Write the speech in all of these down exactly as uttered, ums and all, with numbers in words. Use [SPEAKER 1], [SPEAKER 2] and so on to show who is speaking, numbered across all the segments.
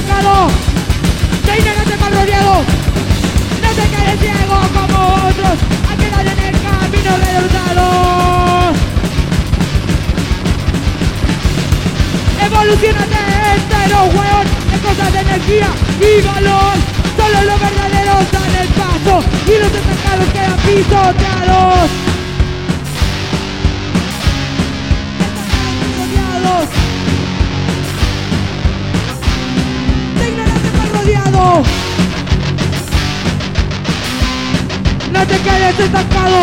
[SPEAKER 1] estancado. De ignorantes mal rodeado. No te quedes ciego como otros. Hay que dar en el camino de los dados. Evolucionate entero, weón. En cosas de energía y valor. Solo los verdaderos dan el paso y los estancados quedan pisoteados. Rodeados. De ignorantes mal rodeado. No te quedes estancado.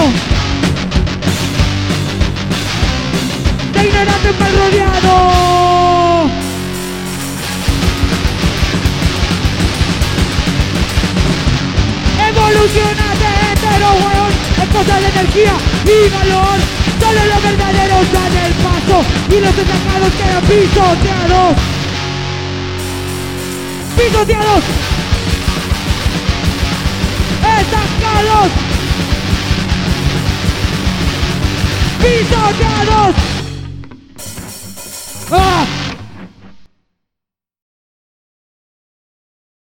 [SPEAKER 1] De ignorantes mal rodeado. Evolucionate entero, weón. Es cosa de energía y valor. Solo los verdaderos dan el paso y los estancados quedan pisoteados. Pisoteados. Estancados. Pisoteados.